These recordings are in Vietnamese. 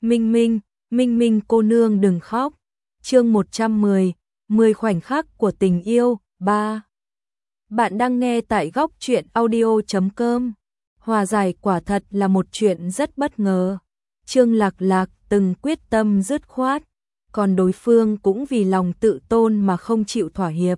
Minh Minh, Minh Minh cô nương đừng khóc. Chương 110, 10 khoảnh khắc của tình yêu, 3. Bạn đang nghe tại góc truyện audio.com. Hòa giải quả thật là một chuyện rất bất ngờ. Trương Lạc Lạc từng quyết tâm dứt khoát, còn đối phương cũng vì lòng tự tôn mà không chịu thỏa hiệp.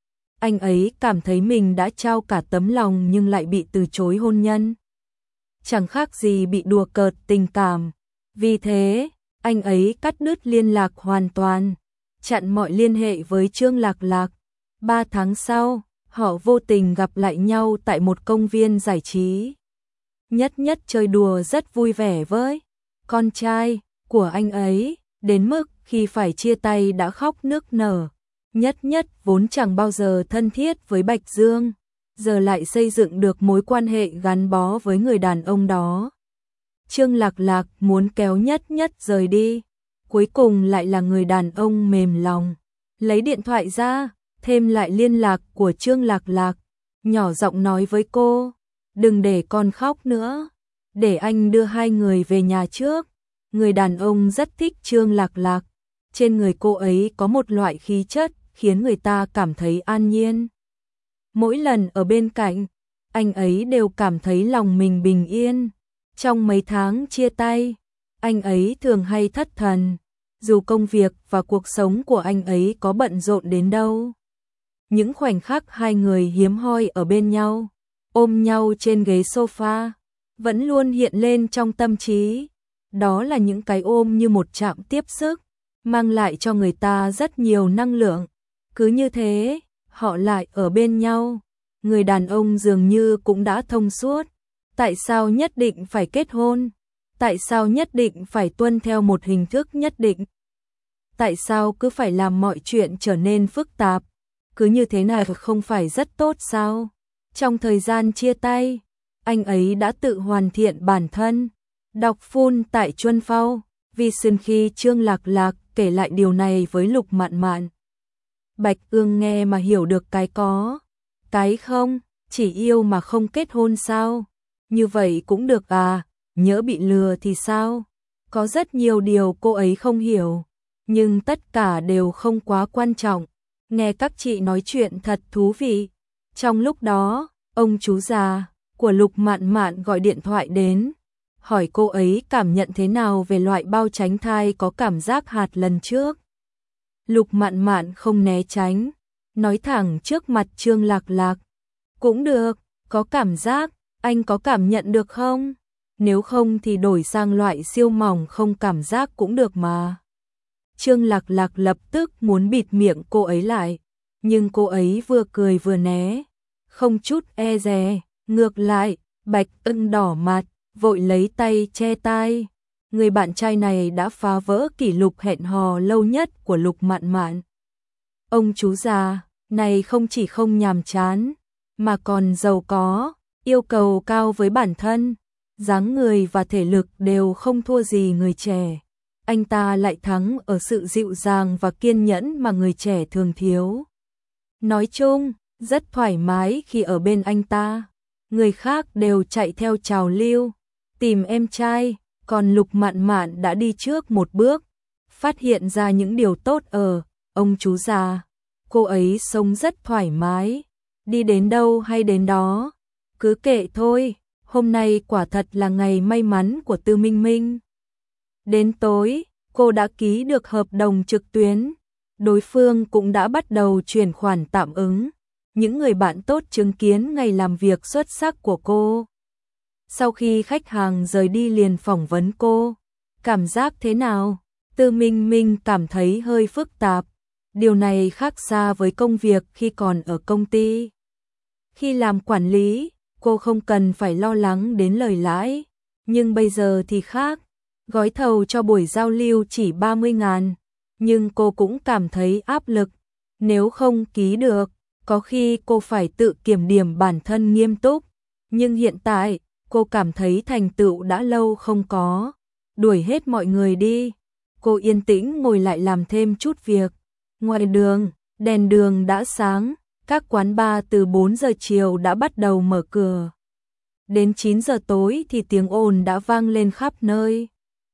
Anh ấy cảm thấy mình đã trao cả tấm lòng nhưng lại bị từ chối hôn nhân. Chẳng khác gì bị đùa cợt tình cảm. Vì thế, anh ấy cắt đứt liên lạc hoàn toàn, chặn mọi liên hệ với Trương Lạc Lạc. 3 tháng sau, họ vô tình gặp lại nhau tại một công viên giải trí. Nhất Nhất chơi đùa rất vui vẻ với con trai của anh ấy, đến mức khi phải chia tay đã khóc nức nở. Nhất Nhất vốn chẳng bao giờ thân thiết với Bạch Dương, giờ lại xây dựng được mối quan hệ gắn bó với người đàn ông đó. Trương Lạc Lạc muốn kéo Nhất Nhất rời đi, cuối cùng lại là người đàn ông mềm lòng. Lấy điện thoại ra, thêm lại liên lạc của Trương Lạc Lạc, nhỏ giọng nói với cô, đừng để con khóc nữa, để anh đưa hai người về nhà trước. Người đàn ông rất thích Trương Lạc Lạc, trên người cô ấy có một loại khí chất khiến người ta cảm thấy an nhiên. Mỗi lần ở bên cạnh, anh ấy đều cảm thấy lòng mình bình yên. Trong mấy tháng chia tay, anh ấy thường hay thất thần, dù công việc và cuộc sống của anh ấy có bận rộn đến đâu. Những khoảnh khắc hai người hiếm hoi ở bên nhau, ôm nhau trên ghế sofa, vẫn luôn hiện lên trong tâm trí. Đó là những cái ôm như một trạm tiếp sức, mang lại cho người ta rất nhiều năng lượng. Cứ như thế, họ lại ở bên nhau. Người đàn ông dường như cũng đã thông suốt. Tại sao nhất định phải kết hôn? Tại sao nhất định phải tuân theo một hình thức nhất định? Tại sao cứ phải làm mọi chuyện trở nên phức tạp? Cứ như thế này không phải rất tốt sao? Trong thời gian chia tay, anh ấy đã tự hoàn thiện bản thân. Đọc full tại Chuân Phao, vì sân khi Trương Lạc Lạc kể lại điều này với Lục Mạn Mạn. Bạch Ương nghe mà hiểu được cái có, cái không, chỉ yêu mà không kết hôn sao? Như vậy cũng được à, nhỡ bị lừa thì sao? Có rất nhiều điều cô ấy không hiểu, nhưng tất cả đều không quá quan trọng. Nghe các chị nói chuyện thật thú vị. Trong lúc đó, ông chú già của Lục Mạn Mạn gọi điện thoại đến, hỏi cô ấy cảm nhận thế nào về loại bao tránh thai có cảm giác hạt lần trước. Lục Mạn Mạn không né tránh, nói thẳng trước mặt Trương Lạc Lạc. Cũng được, có cảm giác, anh có cảm nhận được không? Nếu không thì đổi sang loại siêu mỏng không cảm giác cũng được mà. Trương Lạc Lạc lập tức muốn bịt miệng cô ấy lại, nhưng cô ấy vừa cười vừa né, không chút e dè. Ngược lại, Bạch Ưng đỏ mặt, vội lấy tay che tai. Người bạn trai này đã phá vỡ kỷ lục hẹn hò lâu nhất của Lục Mạn Mạn. Ông chú già này không chỉ không nhàm chán, mà còn giàu có, yêu cầu cao với bản thân, dáng người và thể lực đều không thua gì người trẻ. Anh ta lại thắng ở sự dịu dàng và kiên nhẫn mà người trẻ thường thiếu. Nói chung, rất thoải mái khi ở bên anh ta. Người khác đều chạy theo trào lưu, tìm em trai, còn Lục Mạn Mạn đã đi trước một bước, phát hiện ra những điều tốt ở ông chú già. Cô ấy sống rất thoải mái, đi đến đâu hay đến đó, cứ kệ thôi. Hôm nay quả thật là ngày may mắn của Tư Minh Minh. Đến tối, cô đã ký được hợp đồng trực tuyến, đối phương cũng đã bắt đầu chuyển khoản tạm ứng. Những người bạn tốt chứng kiến ngày làm việc xuất sắc của cô. Sau khi khách hàng rời đi liền phỏng vấn cô, cảm giác thế nào? Tư Minh Minh cảm thấy hơi phức tạp. Điều này khác xa với công việc khi còn ở công ty. Khi làm quản lý, cô không cần phải lo lắng đến lời lãi, nhưng bây giờ thì khác. Gói thầu cho buổi giao lưu chỉ 30.000, nhưng cô cũng cảm thấy áp lực. Nếu không ký được, có khi cô phải tự kiểm điểm bản thân nghiêm túc. Nhưng hiện tại, cô cảm thấy thành tựu đã lâu không có. Đuổi hết mọi người đi. Cô yên tĩnh ngồi lại làm thêm chút việc. Ngoài đường, đèn đường đã sáng, các quán bar từ 4 giờ chiều đã bắt đầu mở cửa. Đến 9 giờ tối thì tiếng ồn đã vang lên khắp nơi.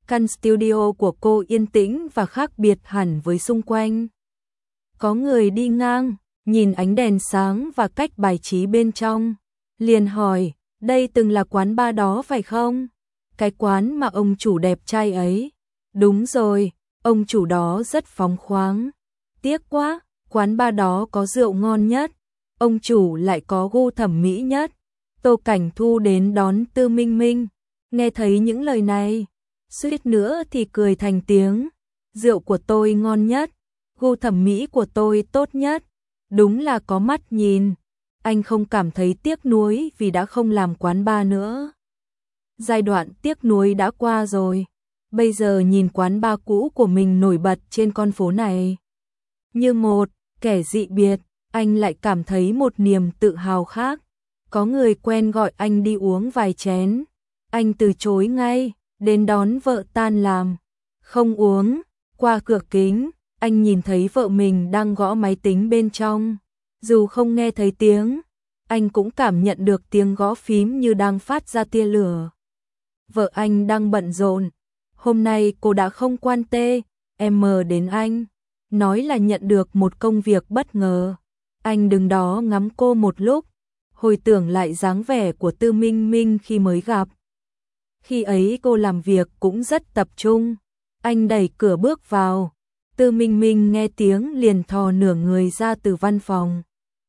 Căn studio của cô yên tĩnh và khác biệt hẳn với xung quanh. Có người đi ngang, nhìn ánh đèn sáng và cách bài trí bên trong, liền hỏi, đây từng là quán bar đó phải không? Cái quán mà ông chủ đẹp trai ấy. Đúng rồi, ông chủ đó rất phóng khoáng. Tiếc quá, quán bar đó có rượu ngon nhất, ông chủ lại có gu thẩm mỹ nhất. Tô Cảnh Thu đến đón Tư Minh Minh, nghe thấy những lời này, suýt nữa thì cười thành tiếng. Rượu của tôi ngon nhất, gu thẩm mỹ của tôi tốt nhất, đúng là có mắt nhìn. Anh không cảm thấy tiếc nuối vì đã không làm quán bar nữa. Giai đoạn tiếc nuối đã qua rồi. Bây giờ nhìn quán bar cũ của mình nổi bật trên con phố này, như một kẻ dị biệt, anh lại cảm thấy một niềm tự hào khác. Có người quen gọi anh đi uống vài chén, anh từ chối ngay, đến đón vợ tan làm. Không uống, qua cửa kính, anh nhìn thấy vợ mình đang gõ máy tính bên trong. Dù không nghe thấy tiếng, anh cũng cảm nhận được tiếng gõ phím như đang phát ra tia lửa. Vợ anh đang bận rộn. Hôm nay cô đã không quan tê, em đến anh, nói là nhận được một công việc bất ngờ. Anh đứng đó ngắm cô một lúc, hồi tưởng lại dáng vẻ của Tư Minh Minh khi mới gặp. Khi ấy cô làm việc cũng rất tập trung. Anh đẩy cửa bước vào. Tư Minh Minh nghe tiếng liền thò nửa người ra từ văn phòng.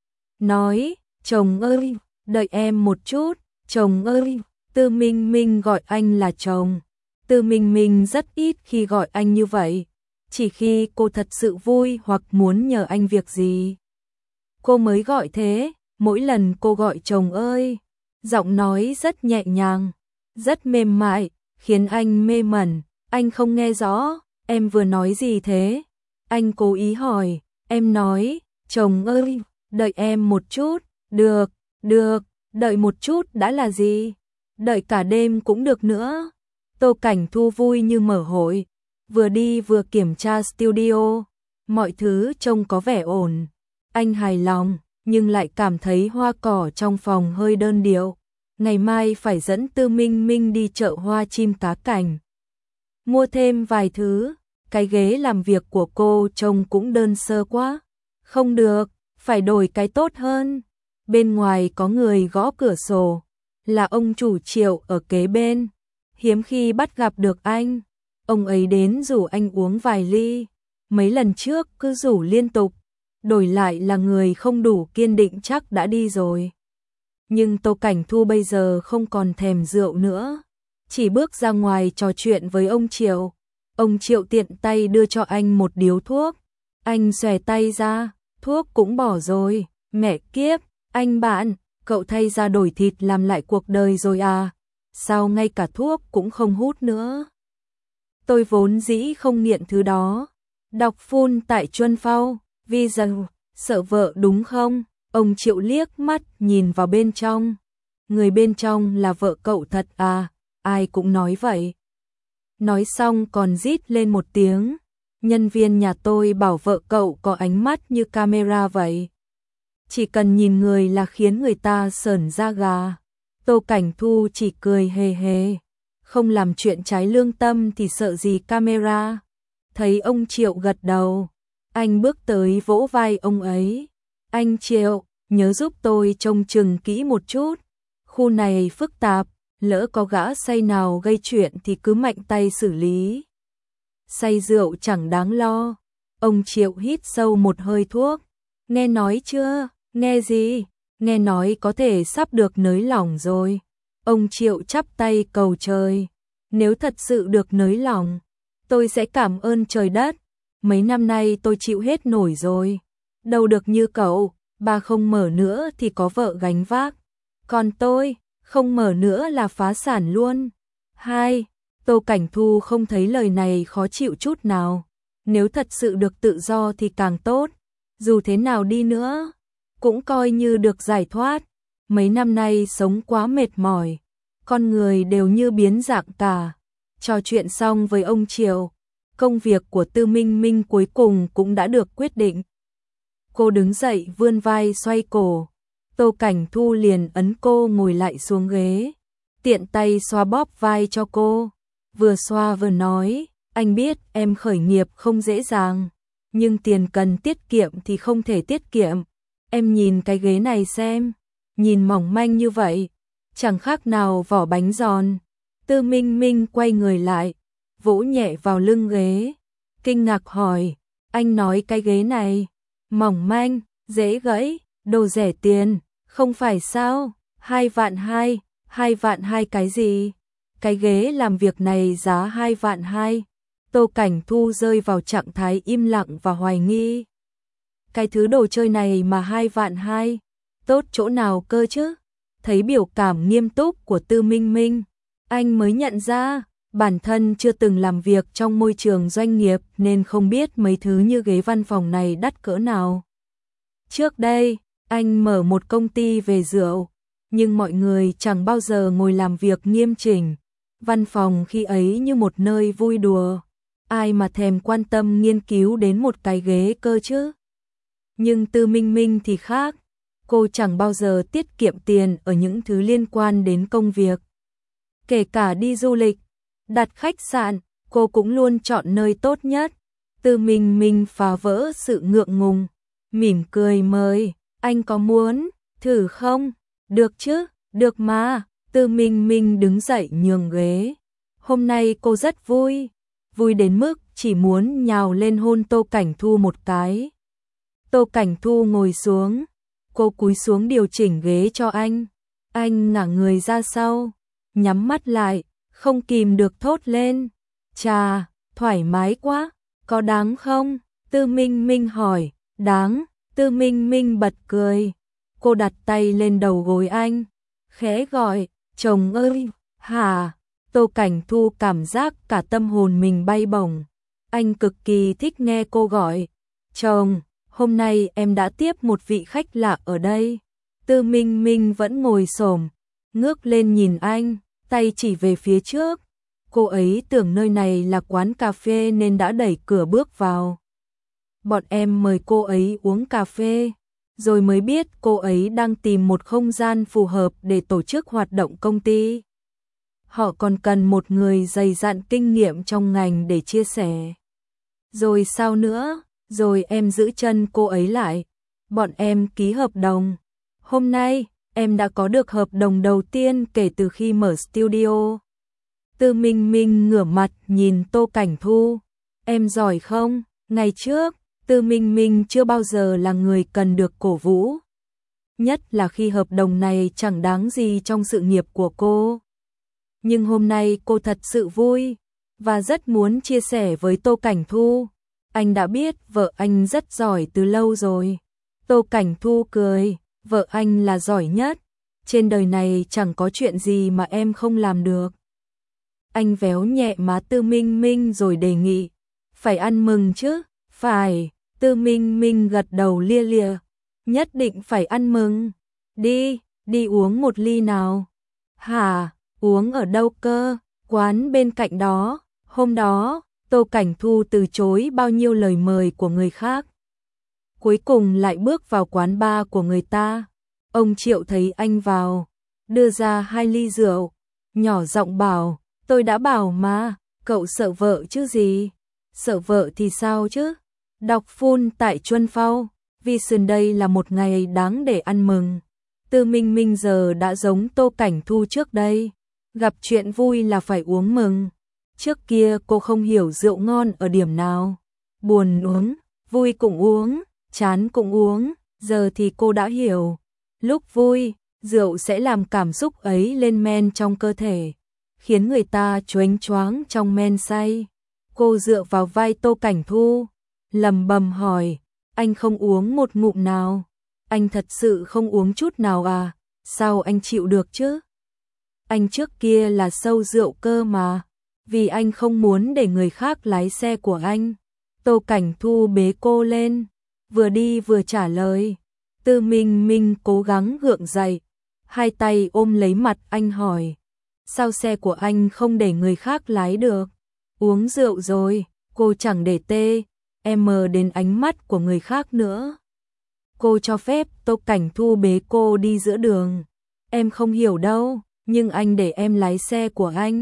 Nói, chồng ơi, đợi em một chút, chồng ơi. Tư Minh Minh gọi anh là chồng. Tư Minh Minh rất ít khi gọi anh như vậy, chỉ khi cô thật sự vui hoặc muốn nhờ anh việc gì, cô mới gọi thế. Mỗi lần cô gọi chồng ơi, giọng nói rất nhẹ nhàng, rất mềm mại, khiến anh mê mẩn. Anh không nghe rõ, em vừa nói gì thế? Anh cố ý hỏi, em nói, chồng ơi, đợi em một chút. Được, được, đợi một chút đã là gì? Đợi cả đêm cũng được nữa. Tô Cảnh Thu vui như mở hội, vừa đi vừa kiểm tra studio, mọi thứ trông có vẻ ổn. Anh hài lòng, nhưng lại cảm thấy hoa cỏ trong phòng hơi đơn điệu. Ngày mai phải dẫn Tư Minh Minh đi chợ hoa chim cá cảnh, mua thêm vài thứ. Cái ghế làm việc của cô trông cũng đơn sơ quá. Không được, phải đổi cái tốt hơn. Bên ngoài có người gõ cửa sổ, là ông chủ Triệu ở kế bên. Hiếm khi bắt gặp được anh, ông ấy đến rủ anh uống vài ly. Mấy lần trước cứ rủ liên tục, đổi lại là người không đủ kiên định chắc đã đi rồi. Nhưng Tô Cảnh Thu bây giờ không còn thèm rượu nữa, chỉ bước ra ngoài trò chuyện với ông Triệu. Ông Triệu tiện tay đưa cho anh một điếu thuốc. Anh xòe tay ra, thuốc cũng bỏ rồi. Mẹ kiếp, anh bạn, cậu thay ra đổi thịt làm lại cuộc đời rồi à? Sao ngay cả thuốc cũng không hút nữa? Tôi vốn dĩ không nghiện thứ đó. Đọc phun tại Chuân Phao, vì rằng sợ vợ đúng không? Ông Triệu liếc mắt nhìn vào bên trong. Người bên trong là vợ cậu thật à? Ai cũng nói vậy. Nói xong còn rít lên một tiếng. Nhân viên nhà tôi bảo vợ cậu có ánh mắt như camera vậy. Chỉ cần nhìn người là khiến người ta sởn da gà. Tô Cảnh Thu chỉ cười hề hề. Không làm chuyện trái lương tâm thì sợ gì camera. Thấy ông Triệu gật đầu, anh bước tới vỗ vai ông ấy. Anh Triệu, nhớ giúp tôi trông chừng kỹ một chút. Khu này phức tạp, lỡ có gã say nào gây chuyện thì cứ mạnh tay xử lý. Say rượu chẳng đáng lo. Ông Triệu hít sâu một hơi thuốc. Nghe nói chưa? Nghe gì? Nghe nói có thể sắp được nới lỏng rồi. Ông Triệu chắp tay cầu trời. Nếu thật sự được nới lỏng, tôi sẽ cảm ơn trời đất. Mấy năm nay tôi chịu hết nổi rồi. Đâu được như cậu, bà không mở nữa thì có vợ gánh vác. Còn tôi, không mở nữa là phá sản luôn. Hai, Tô Cảnh Thu không thấy lời này khó chịu chút nào. Nếu thật sự được tự do thì càng tốt. Dù thế nào đi nữa, cũng coi như được giải thoát. Mấy năm nay sống quá mệt mỏi, con người đều như biến dạng cả. Trò chuyện xong với ông Triều, công việc của Tư Minh Minh cuối cùng cũng đã được quyết định. Cô đứng dậy vươn vai xoay cổ. Tô Cảnh Thu liền ấn cô ngồi lại xuống ghế, tiện tay xoa bóp vai cho cô. vừa xoa vừa nói, anh biết em khởi nghiệp không dễ dàng, nhưng tiền cần tiết kiệm thì không thể tiết kiệm. Em nhìn cái ghế này xem, nhìn mỏng manh như vậy, chẳng khác nào vỏ bánh giòn. Tư Minh Minh quay người lại, vỗ nhẹ vào lưng ghế, kinh ngạc hỏi, anh nói cái ghế này, mỏng manh, dễ gãy, đồ rẻ tiền, không phải sao, 2.200.000, 2.200.000 cái gì? Cái ghế làm việc này giá 2.200.000. Tô Cảnh Thu rơi vào trạng thái im lặng và hoài nghi. Cái thứ đồ chơi này mà 2.200.000, tốt chỗ nào cơ chứ? Thấy biểu cảm nghiêm túc của Tư Minh Minh, anh mới nhận ra, bản thân chưa từng làm việc trong môi trường doanh nghiệp nên không biết mấy thứ như ghế văn phòng này đắt cỡ nào. Trước đây, anh mở một công ty về rượu, nhưng mọi người chẳng bao giờ ngồi làm việc nghiêm chỉnh. Văn phòng khi ấy như một nơi vui đùa, ai mà thèm quan tâm nghiên cứu đến một cái ghế cơ chứ. Nhưng Tư Minh Minh thì khác, cô chẳng bao giờ tiết kiệm tiền ở những thứ liên quan đến công việc. Kể cả đi du lịch, đặt khách sạn, cô cũng luôn chọn nơi tốt nhất. Tư Minh Minh phá vỡ sự ngượng ngùng, mỉm cười mời, anh có muốn thử không? Được chứ, được mà. Tư Minh Minh đứng dậy nhường ghế. Hôm nay cô rất vui, vui đến mức chỉ muốn nhào lên hôn Tô Cảnh Thu một cái. Tô Cảnh Thu ngồi xuống, cô cúi xuống điều chỉnh ghế cho anh. Anh ngả người ra sau, nhắm mắt lại, không kìm được thốt lên. Chà, thoải mái quá, có đáng không? Tư Minh Minh hỏi. Đáng. Tư Minh Minh bật cười. Cô đặt tay lên đầu gối anh, khẽ gọi, chồng ơi, hả? Tô Cảnh Thu cảm giác cả tâm hồn mình bay bổng. Anh cực kỳ thích nghe cô gọi, chồng, hôm nay em đã tiếp một vị khách lạ ở đây. Tư Minh Minh vẫn ngồi xổm, ngước lên nhìn anh, tay chỉ về phía trước. Cô ấy tưởng nơi này là quán cà phê nên đã đẩy cửa bước vào. Bọn em mời cô ấy uống cà phê, rồi mới biết cô ấy đang tìm một không gian phù hợp để tổ chức hoạt động công ty. Họ còn cần một người dày dặn kinh nghiệm trong ngành để chia sẻ. Rồi sao nữa? Rồi em giữ chân cô ấy lại. Bọn em ký hợp đồng. Hôm nay, em đã có được hợp đồng đầu tiên kể từ khi mở studio. Tư Minh Minh ngửa mặt nhìn Tô Cảnh Thu. Em giỏi không? Ngày trước, Tư Minh Minh chưa bao giờ là người cần được cổ vũ. Nhất là khi hợp đồng này chẳng đáng gì trong sự nghiệp của cô. Nhưng hôm nay cô thật sự vui, và rất muốn chia sẻ với Tô Cảnh Thu. Anh đã biết vợ anh rất giỏi từ lâu rồi. Tô Cảnh Thu cười, vợ anh là giỏi nhất. Trên đời này chẳng có chuyện gì mà em không làm được. Anh véo nhẹ má Tư Minh Minh rồi đề nghị, phải ăn mừng chứ? Phải. Tư Minh Minh gật đầu lia lịa, nhất định phải ăn mừng. Đi uống một ly nào. Hả, uống ở đâu cơ? Quán bên cạnh đó. Hôm đó, Tô Cảnh Thu từ chối bao nhiêu lời mời của người khác. Cuối cùng lại bước vào quán bar của người ta. Ông Triệu thấy anh vào, đưa ra 2 ly rượu, nhỏ giọng bảo, tôi đã bảo mà, cậu sợ vợ chứ gì? Sợ vợ thì sao chứ? Đọc full tại Chuân Phao, Vision đây là một ngày đáng để ăn mừng. Tư Minh Minh giờ đã giống Tô Cảnh Thu trước đây, gặp chuyện vui là phải uống mừng. Trước kia cô không hiểu rượu ngon ở điểm nào, buồn uống, vui cũng uống, chán cũng uống, giờ thì cô đã hiểu. Lúc vui, rượu sẽ làm cảm xúc ấy lên men trong cơ thể, khiến người ta choáng choáng trong men say. Cô dựa vào vai Tô Cảnh Thu, lẩm bẩm hỏi, anh không uống một ngụm nào? Anh thật sự không uống chút nào à? Sao anh chịu được chứ? Anh trước kia là sâu rượu cơ mà, vì anh không muốn để người khác lái xe của anh. Tô Cảnh Thu bế cô lên, vừa đi vừa trả lời. Tư Minh Minh cố gắng gượng dậy, hai tay ôm lấy mặt anh hỏi, sao xe của anh không để người khác lái được? Uống rượu rồi, cô chẳng để em đến ánh mắt của người khác nữa. Cô cho phép Tô Cảnh Thu bế cô đi giữa đường. Em không hiểu đâu, nhưng anh để em lái xe của anh.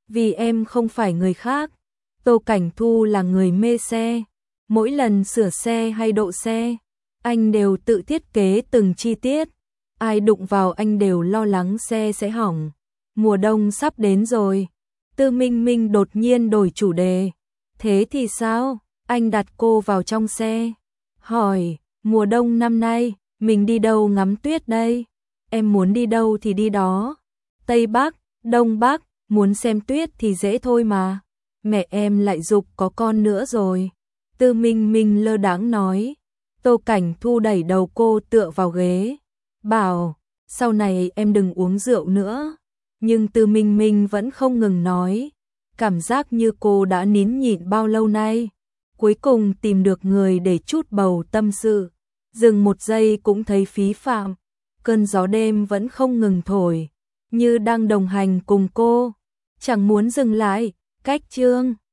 Vì em không phải người khác. Tô Cảnh Thu là người mê xe. Mỗi lần sửa xe hay độ xe, anh đều tự thiết kế từng chi tiết. Ai đụng vào anh đều lo lắng xe sẽ hỏng. Mùa đông sắp đến rồi. Tư Minh Minh đột nhiên đổi chủ đề. Thế thì sao? Anh đặt cô vào trong xe. Hỏi, mùa đông năm nay, mình đi đâu ngắm tuyết đây? Em muốn đi đâu thì đi đó. Tây Bắc, Đông Bắc, muốn xem tuyết thì dễ thôi mà. Mẹ em lại giục có con nữa rồi. Tư Minh Minh lơ đãng nói. Tô Cảnh Thu đẩy đầu cô tựa vào ghế. Bảo, sau này em đừng uống rượu nữa. Nhưng Tư Minh Minh vẫn không ngừng nói. Cảm giác như cô đã nín nhịn bao lâu nay. Cuối cùng tìm được người để trút bầu tâm sự. Dừng một giây cũng thấy phí phạm. Cơn gió đêm vẫn không ngừng thổi. Như đang đồng hành cùng cô. Chẳng muốn dừng lại. Cách chương